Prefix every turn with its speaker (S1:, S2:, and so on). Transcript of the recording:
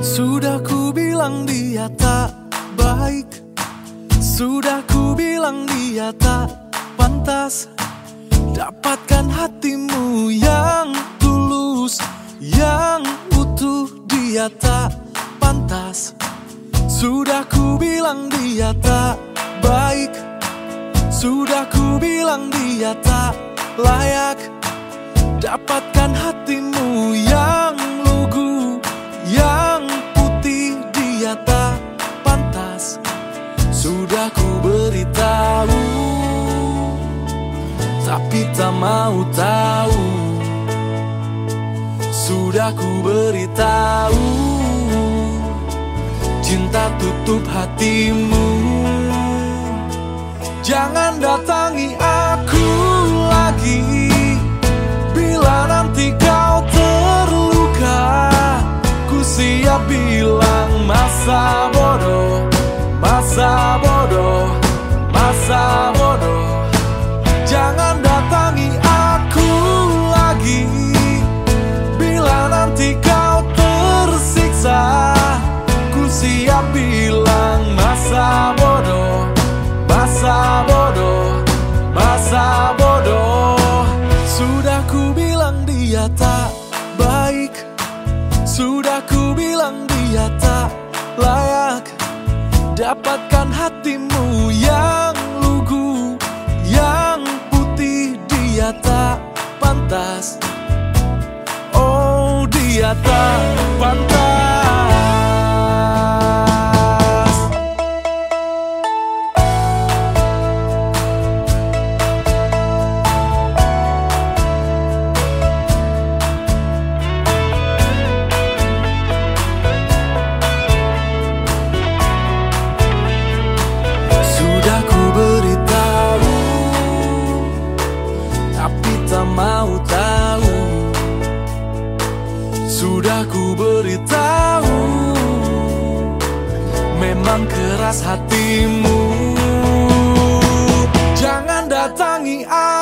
S1: Sudah ku bilang dia tak baik, sudah ku bilang dia tak pantas dapatkan hatimu yang tulus, yang utuh. Dia tak pantas. Sudah ku bilang dia tak baik, sudah ku bilang dia tak layak dapatkan hatimu yang lugu, yang putih. Dia tak pantas. Sudah ku beritahu, tapi tak mau tahu. Sudah ku beritahu, cinta tutup hatimu. Jangan datangi aku lagi bila nanti kau terluka. Ku siap bilang masa bodoh, masa bodoh, masa bodoh. Jangan datangi aku lagi bila nanti kau tersiksa. Ku siap bilang masa bodoh, masa bodoh, masa bodoh. Sudah ku bilang dia tak baik, sudah ku bilang dia tak layak dapatkan hatimu yang lugu, yang putih. Dia tak pantas. Oh, dia tak pantas. Sudah ku beritahu, tapi tak mau tahu. Sudah ku beritahu, memang keras hatimu. Jangan datangi aku